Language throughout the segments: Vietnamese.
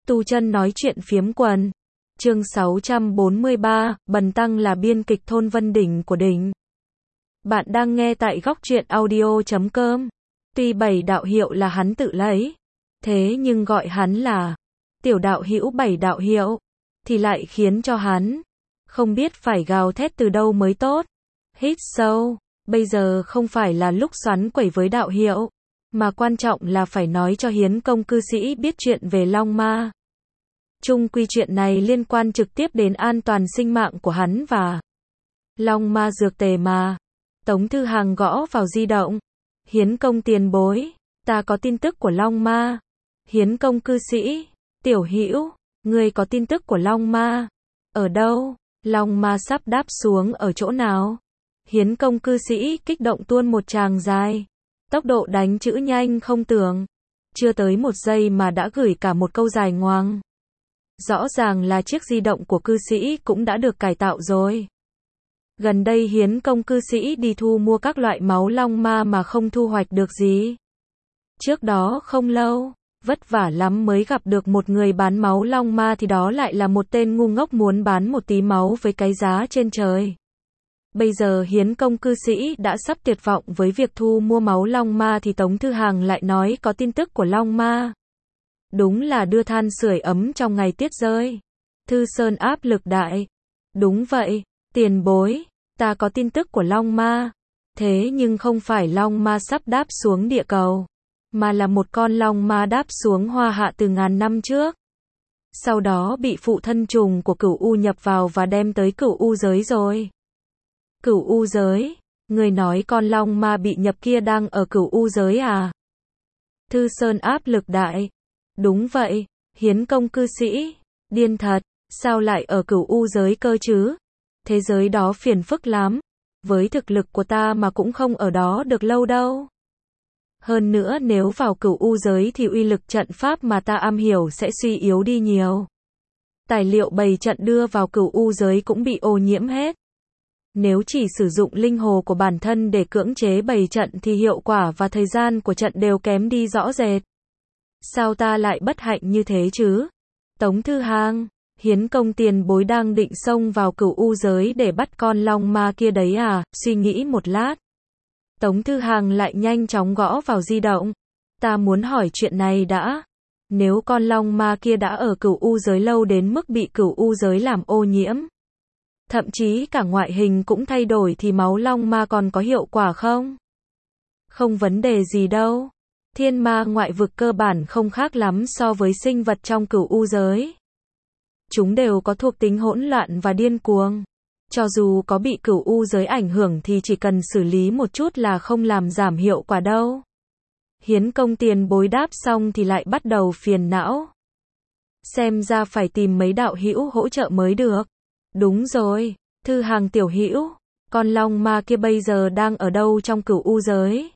Tu chân nói chuyện phiếm quần. Chương 643, Bần Tăng là biên kịch thôn Vân Đỉnh của đỉnh. Bạn đang nghe tại góc truyện audio.com. Tuy bảy đạo hiệu là hắn tự lấy, thế nhưng gọi hắn là tiểu đạo hữu bảy đạo hiệu, thì lại khiến cho hắn không biết phải gào thét từ đâu mới tốt. Hít sâu, bây giờ không phải là lúc xoắn quẩy với đạo hiệu, mà quan trọng là phải nói cho Hiến Công cư sĩ biết chuyện về Long Ma. Chung quy chuyện này liên quan trực tiếp đến an toàn sinh mạng của hắn và Long Ma dược tề mà. Tống Thư Hàng gõ vào di động. Hiến Công tiền bối, ta có tin tức của Long Ma. Hiến Công cư sĩ, tiểu hữu, ngươi có tin tức của Long Ma? Ở đâu? Long Ma sắp đáp xuống ở chỗ nào? Hiến Công cư sĩ kích động tuôn một tràng dài. Tốc độ đánh chữ nhanh không tưởng. Chưa tới một giây mà đã gửi cả một câu dài ngoằng. Rõ ràng là chiếc di động của cư sĩ cũng đã được cải tạo rồi. Gần đây Hiến Công cư sĩ đi thu mua các loại máu Long Ma mà không thu hoạch được gì. Trước đó không lâu, vất vả lắm mới gặp được một người bán máu Long Ma thì đó lại là một tên ngu ngốc muốn bán một tí máu với cái giá trên trời. Bây giờ Hiến Công cư sĩ đã sắp tuyệt vọng với việc thu mua máu Long Ma thì Tống Thư Hàng lại nói có tin tức của Long Ma. Đúng là đưa than sưởi ấm trong ngày tuyết rơi. Thư Sơn áp lực đại. Đúng vậy, tiền bối, ta có tin tức của Long Ma. Thế nhưng không phải Long Ma sắp đáp xuống địa cầu, mà là một con Long Ma đáp xuống Hoa Hạ từ ngàn năm trước. Sau đó bị phụ thân trùng của Cửu U nhập vào và đem tới Cửu U giới rồi. Cửu U giới? Người nói con Long Ma bị nhập kia đang ở Cửu U giới à? Thư Sơn áp lực đại. Đúng vậy, Hiến Công cư sĩ, điên thật, sao lại ở Cửu U giới cơ chứ? Thế giới đó phiền phức lắm, với thực lực của ta mà cũng không ở đó được lâu đâu. Hơn nữa nếu vào Cửu U giới thì uy lực trận pháp mà ta am hiểu sẽ suy yếu đi nhiều. Tài liệu bày trận đưa vào Cửu U giới cũng bị ô nhiễm hết. Nếu chỉ sử dụng linh hồ của bản thân để cưỡng chế bày trận thì hiệu quả và thời gian của trận đều kém đi rõ rệt. Sao ta lại bất hạnh như thế chứ? Tống Thư Hàng, Hiến Công tiền bối đang định xông vào Cửu U giới để bắt con Long Ma kia đấy à? Suy nghĩ một lát. Tống Thư Hàng lại nhanh chóng gõ vào di động. Ta muốn hỏi chuyện này đã. Nếu con Long Ma kia đã ở Cửu U giới lâu đến mức bị Cửu U giới làm ô nhiễm, thậm chí cả ngoại hình cũng thay đổi thì máu Long Ma còn có hiệu quả không? Không vấn đề gì đâu. Thiên ma ngoại vực cơ bản không khác lắm so với sinh vật trong Cửu U giới. Chúng đều có thuộc tính hỗn loạn và điên cuồng. Cho dù có bị Cửu U giới ảnh hưởng thì chỉ cần xử lý một chút là không làm giảm hiệu quả đâu. Hiến Công tiền bối đáp xong thì lại bắt đầu phiền não. Xem ra phải tìm mấy đạo hữu hỗ trợ mới được. Đúng rồi, Thư Hàng tiểu hữu, con Long Ma kia bây giờ đang ở đâu trong Cửu U giới?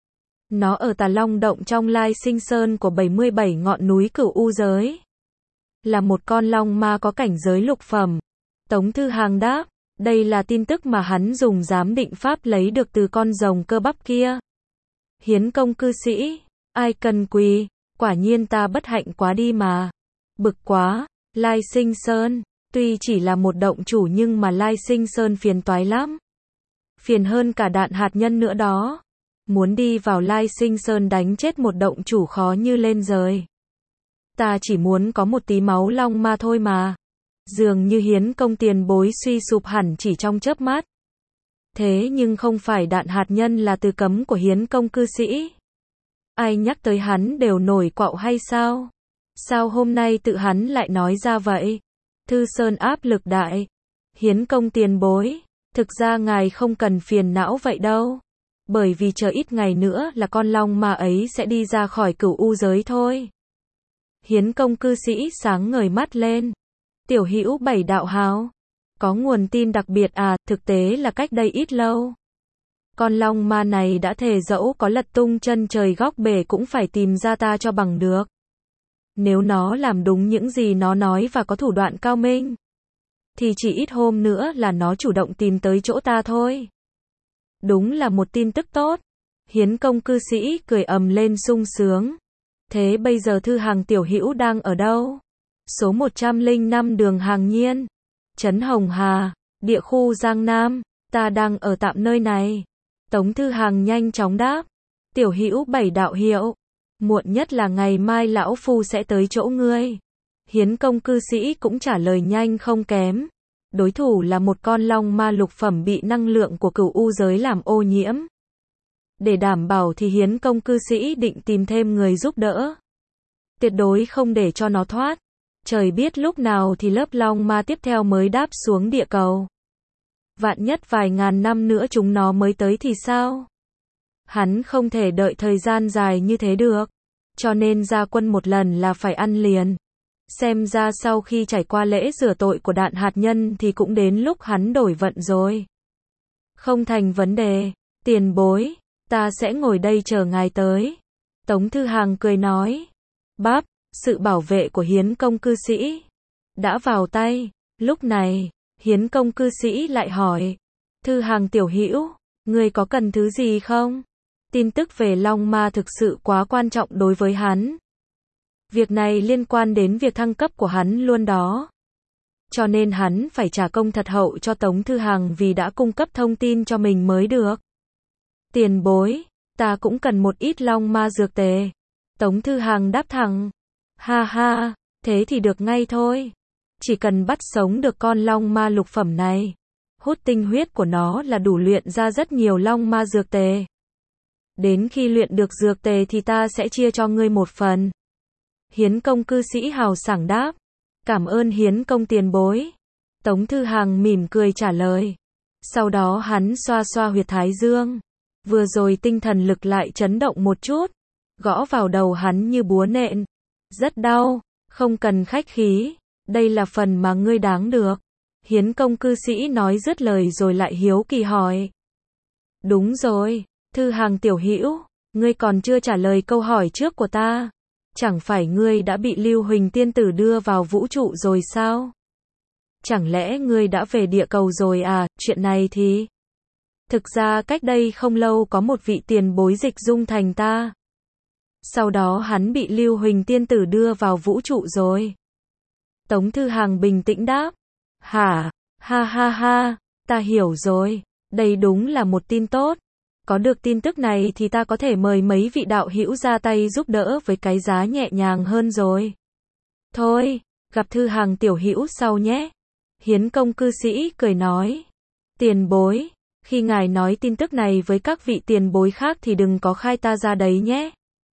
Nó ở Tà Long động trong Lai Sinh Sơn của 77 ngọn núi Cửu U giới. Là một con Long Ma có cảnh giới lục phẩm. Tống Thư Hàng đáp, đây là tin tức mà hắn dùng giám định pháp lấy được từ con rồng cơ bắp kia. Hiến Công cư sĩ, ai cần quỳ, quả nhiên ta bất hạnh quá đi mà. Bực quá, Lai Sinh Sơn, tuy chỉ là một động chủ nhưng mà Lai Sinh Sơn phiền toái lắm. Phiền hơn cả đạn hạt nhân nữa đó. Muốn đi vào Lai Sinh Sơn đánh chết một động chủ khó như lên trời. Ta chỉ muốn có một tí máu Long Ma thôi mà. Dường như Hiến Công tiền bối suy sụp hẳn chỉ trong chớp mắt. Thế nhưng không phải đạn hạt nhân là từ cấm của Hiến Công cư sĩ. Ai nhắc tới hắn đều nổi quạo hay sao? Sao hôm nay tự hắn lại nói ra vậy? Thư Sơn áp lực đại. Hiến Công tiền bối, thực ra ngài không cần phiền não vậy đâu. Bởi vì chờ ít ngày nữa là con Long Ma ấy sẽ đi ra khỏi Cửu U giới thôi. Hiến Công cư sĩ sáng ngời mắt lên. Tiểu hữu bảy đạo hào, có nguồn tin đặc biệt à? Thực tế là cách đây ít lâu, con Long Ma này đã thề dẫu có lật tung chân trời góc bể cũng phải tìm ra ta cho bằng được. Nếu nó làm đúng những gì nó nói và có thủ đoạn cao minh, thì chỉ ít hôm nữa là nó chủ động tìm tới chỗ ta thôi. Đúng là một tin tức tốt. Hiến Công cư sĩ cười ầm lên sung sướng. Thế bây giờ Thư Hàng tiểu hữu đang ở đâu? số 105 đường Hàng Nhiên, trấn Hồng Hà, địa khu Giang Nam, ta đang ở tạm nơi này. Tống Thư Hằng nhanh chóng đáp, tiểu hữu Bảy đạo hiệu, muộn nhất là ngày mai lão phu sẽ tới chỗ ngươi. Hiến công cư sĩ cũng trả lời nhanh không kém. Đối thủ là một con long ma lục phẩm bị năng lượng của cửu u giới làm ô nhiễm. Để đảm bảo thì hiến công cư sĩ định tìm thêm người giúp đỡ. Tuyệt đối không để cho nó thoát. Trời biết lúc nào thì lớp long ma tiếp theo mới đáp xuống địa cầu. Vạn nhất vài ngàn năm nữa chúng nó mới tới thì sao? Hắn không thể đợi thời gian dài như thế được. Cho nên ra quân một lần là phải ăn liền. Xem ra sau khi trải qua lễ rửa tội của đạn hạt nhân thì cũng đến lúc hắn đổi vận rồi. Không thành vấn đề, tiền bối, ta sẽ ngồi đây chờ ngài tới. Tống Thư Hằng cười nói. Báp, sự bảo vệ của hiến công cư sĩ đã vào tay. Lúc này, hiến công cư sĩ lại hỏi. Thư Hằng tiểu hữu, ngươi có cần thứ gì không? Tin tức về Long Ma thực sự quá quan trọng đối với hắn. Việc này liên quan đến việc thăng cấp của hắn luôn đó. Cho nên hắn phải trả công thật hậu cho Tống Thư Hằng vì đã cung cấp thông tin cho mình mới được. Tiền bối, ta cũng cần một ít Long Ma dược tề. Tống Thư Hằng đáp thẳng. Ha ha, thế thì được ngay thôi. Chỉ cần bắt sống được con Long Ma lục phẩm này, hút tinh huyết của nó là đủ luyện ra rất nhiều Long Ma dược tề. Đến khi luyện được dược tề thì ta sẽ chia cho ngươi một phần. Hiến công cư sĩ hào sảng đáp. Cảm ơn hiến công tiền bối. Tống Thư Hằng mỉm cười trả lời. Sau đó hắn xoa xoa huyệt thái dương. Vừa rồi tinh thần lực lại chấn động một chút. Gõ vào đầu hắn như búa nện. Rất đau, không cần khách khí. Đây là phần mà ngươi đáng được. Hiến công cư sĩ nói dứt lời rồi lại hiếu kỳ hỏi. Đúng rồi, Thư Hằng tiểu hữu, ngươi còn chưa trả lời câu hỏi trước của ta. Chẳng phải ngươi đã bị Lưu Huỳnh tiên tử đưa vào vũ trụ rồi sao? Chẳng lẽ ngươi đã về địa cầu rồi à? Chuyện này thì... Thực ra cách đây không lâu có một vị tiền bối dịch dung thành ta. Sau đó hắn bị Lưu Huỳnh tiên tử đưa vào vũ trụ rồi. Tống Thư Hằng bình tĩnh đáp. Hả? Ha ha ha, ta hiểu rồi. Đây đúng là một tin tốt. Có được tin tức này thì ta có thể mời mấy vị đạo hữu ra tay giúp đỡ với cái giá nhẹ nhàng hơn rồi. Thôi, gặp Thư Hằng tiểu hữu sau nhé. Hiến công cư sĩ cười nói. Tiền bối, khi ngài nói tin tức này với các vị tiền bối khác thì đừng có khai ta ra đấy nhé.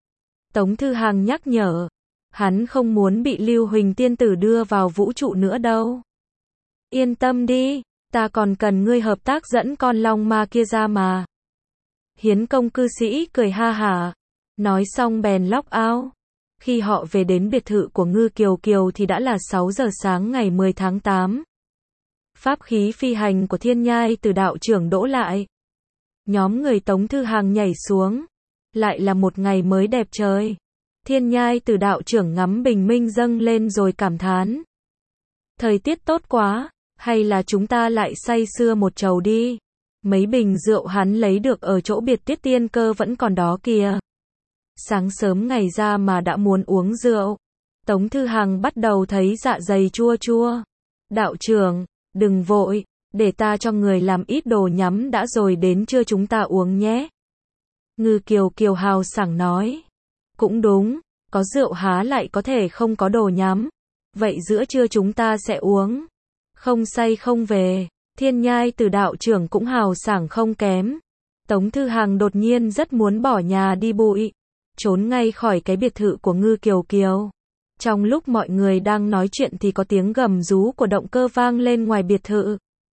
Tống Thư Hằng nhắc nhở. Hắn không muốn bị Lưu Huỳnh tiên tử đưa vào vũ trụ nữa đâu. Yên tâm đi, ta còn cần ngươi hợp tác dẫn con Long Ma kia ra mà. Hiến công cư sĩ cười ha hả. Nói xong bèn log out. Khi họ về đến biệt thự của Ngư Kiều Kiều thì đã là 6 giờ sáng ngày 10 tháng 8. Pháp khí phi hành của Thiên Nhai Từ đạo trưởng đỗ lại. Nhóm người Tống Thư Hằng nhảy xuống. Lại là một ngày mới đẹp trời. Thiên Nhai Từ đạo trưởng ngắm bình minh dâng lên rồi cảm thán. Thời tiết tốt quá, hay là chúng ta lại say sưa một chầu đi. Mấy bình rượu hắn lấy được ở chỗ biệt tiết tiên cơ vẫn còn đó kìa. Sáng sớm ngày ra mà đã muốn uống rượu. Tống Thư Hằng bắt đầu thấy dạ dày chua chua. Đạo trưởng, đừng vội, để ta cho người làm ít đồ nhắm đã rồi đến trưa chúng ta uống nhé. Ngư Kiều Kiều hào sảng nói. Cũng đúng, có rượu há lại có thể không có đồ nhắm. Vậy giữa trưa chúng ta sẽ uống. Không say không về. Thiên Nhai Từ đạo trưởng cũng hào sảng không kém. Tống Thư Hằng đột nhiên rất muốn bỏ nhà đi bụi. Trốn ngay khỏi cái biệt thự của Ngư Kiều Kiều. Trong lúc mọi người đang nói chuyện thì có tiếng gầm rú của động cơ vang lên ngoài biệt thự.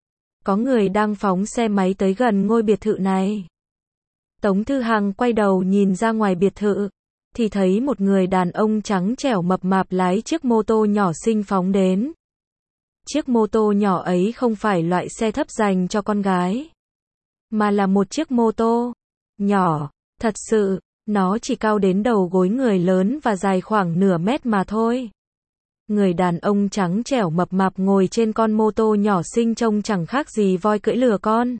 Có người đang phóng xe máy tới gần ngôi biệt thự này. Tống Thư Hằng quay đầu nhìn ra ngoài biệt thự. Thì thấy một người đàn ông trắng trẻo mập mạp lái chiếc mô tô nhỏ xinh phóng đến. Chiếc mô tô nhỏ ấy không phải loại xe thấp dành cho con gái. Mà là một chiếc mô tô nhỏ, thật sự, nó chỉ cao đến đầu gối người lớn và dài khoảng nửa mét mà thôi. Người đàn ông trắng trẻo mập mạp ngồi trên con mô tô nhỏ xinh trông chẳng khác gì voi cưỡi lừa con.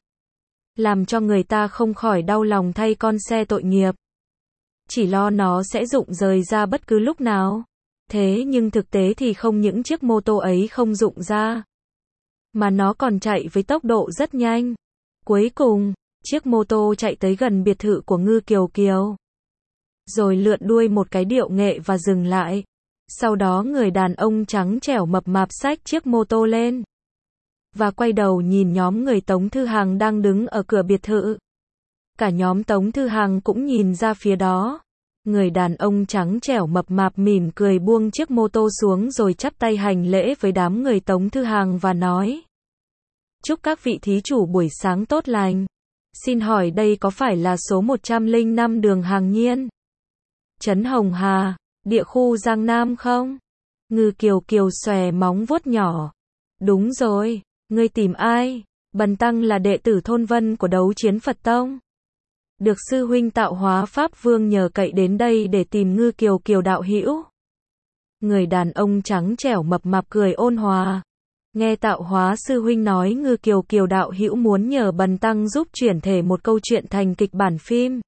Làm cho người ta không khỏi đau lòng thay con xe tội nghiệp. Chỉ lo nó sẽ rụng rời ra bất cứ lúc nào. Thế nhưng thực tế thì không những chiếc mô tô ấy không dụng ra, mà nó còn chạy với tốc độ rất nhanh. Cuối cùng, chiếc mô tô chạy tới gần biệt thự của Ngư Kiều Kiều, rồi lượn đuôi một cái điệu nghệ và dừng lại. Sau đó người đàn ông trắng trẻo mập mạp xách chiếc mô tô lên, và quay đầu nhìn nhóm người Tống Thư Hằng đang đứng ở cửa biệt thự. Cả nhóm Tống Thư Hằng cũng nhìn ra phía đó. Người đàn ông trắng trẻo mập mạp mỉm cười buông chiếc mô tô xuống rồi chắp tay hành lễ với đám người Tống Thư Hằng và nói: chúc các vị thí chủ buổi sáng tốt lành. Xin hỏi đây có phải là số 105 đường Hàng Nhiên, Trấn Hồng Hà, địa khu Giang Nam không? Ngư Kiều Kiều xòe móng vuốt nhỏ. Đúng rồi, ngươi tìm ai? Bần tăng là đệ tử thôn Vân của Đấu Chiến Phật Tông, được sư huynh Tạo Hóa Pháp Vương nhờ cậy đến đây để tìm Ngư Kiều Kiều đạo hữu. Người đàn ông trắng trẻo mập mạp cười ôn hòa. Nghe Tạo Hóa sư huynh nói Ngư Kiều Kiều đạo hữu muốn nhờ bần tăng giúp chuyển thể một câu chuyện thành kịch bản phim.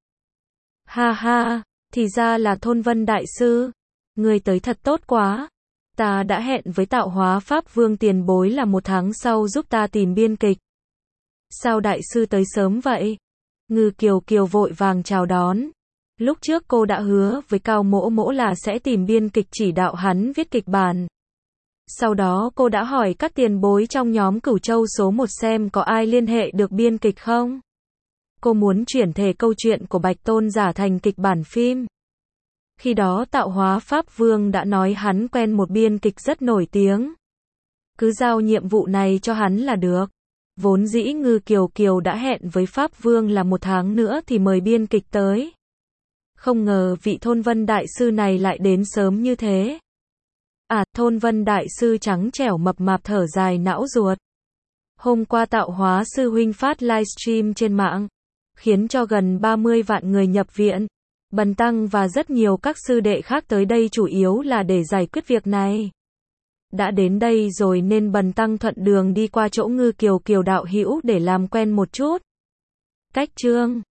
Ha ha, thì ra là thôn Vân đại sư. Người tới thật tốt quá. Ta đã hẹn với Tạo Hóa Pháp Vương tiền bối là 1 tháng sau giúp ta tìm biên kịch. Sao đại sư tới sớm vậy? Ngư Kiều Kiều vội vàng chào đón. Lúc trước cô đã hứa với Cao Mỗ Mỗ là sẽ tìm biên kịch chỉ đạo hắn viết kịch bản. Sau đó cô đã hỏi các tiền bối trong nhóm Cửu Châu số 1 xem có ai liên hệ được biên kịch không. Cô muốn chuyển thể câu chuyện của Bạch Tôn Giả thành kịch bản phim. Khi đó Tạo Hóa Pháp Vương đã nói hắn quen một biên kịch rất nổi tiếng. Cứ giao nhiệm vụ này cho hắn là được. Vốn dĩ Ngư Kiều Kiều đã hẹn với Pháp Vương là 1 tháng nữa thì mời biên kịch tới. Không ngờ vị thôn Vân đại sư này lại đến sớm như thế. À, thôn Vân đại sư trắng trẻo mập mạp thở dài não ruột. Hôm qua Tạo Hóa sư huynh phát livestream trên mạng, khiến cho gần 30 vạn người nhập viện. Bần tăng và rất nhiều các sư đệ khác tới đây chủ yếu là để giải quyết việc này. Đã đến đây rồi nên bần tăng thuận đường đi qua chỗ Ngư Kiều Kiều đạo hữu để làm quen một chút. Cách chương